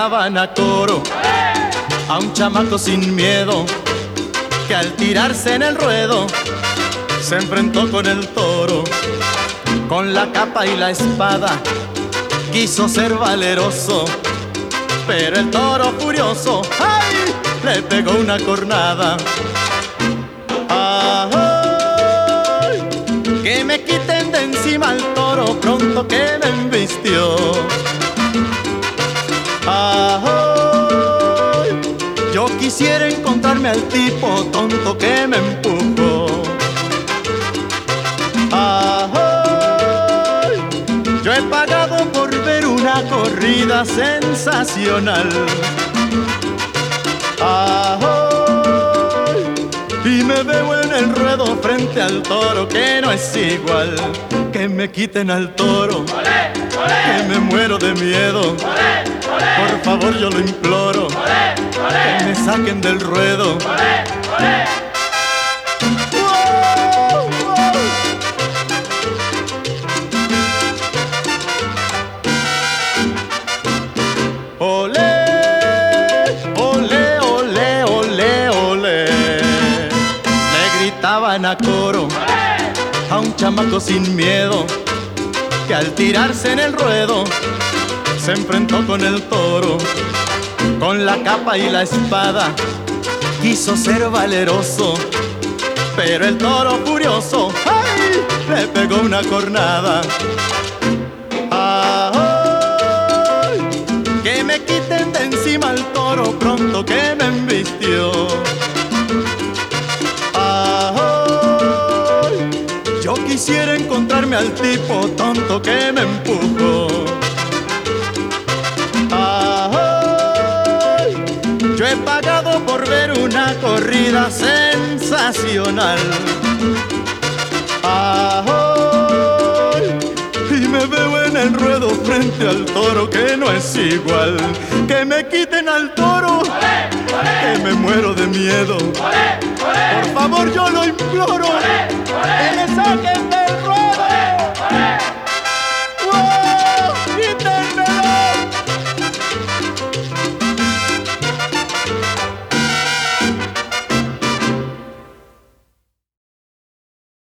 gritaban a coro a un chamaco sin miedo que al tirarse en el ruedo se enfrentó con el toro. Con la capa y la espada quiso ser valeroso, pero el toro furioso, ¡ay!, le pegó una cornada. ¡Ay! Que me quiten de encima al toro pronto que me embistió. ¡Ay! Yo quisiera encontrarme al tipo tonto que me empujó. ¡Ay! Yo he pagado por ver una corrida sensacional. ¡Ay! Y me veo en el ruedo frente al toro que no es igual. Que me quiten al toro, ¡olé, olé!, que me muero de miedo. ¡Olé, olé! Por favor yo lo imploro, ¡olé, olé!, que me saquen del ruedo. ¡Olé, olé! Olé, olé, olé, olé, olé. Le gritaban a coro a un chamaco sin miedo que al tirarse en el ruedo se enfrentó con el toro. Con la capa y la espada quiso ser valeroso, pero el toro furioso, ¡ay!, le pegó una cornada. Que me quiten de encima al toro pronto que me embistió. ¡Ay! Yo quisiera encontrarme al tipo tonto que me empujó. ¡Ay! Yo he pagado por ver una corrida sensacional. ¡Ay! Y me veo en el ruedo frente al toro que no es igual. Que me quiten al toro, ¡olé, olé!, que me muero de miedo. ¡Olé, olé! Por favor yo lo imploro, ¡olé, olé!, que me saquen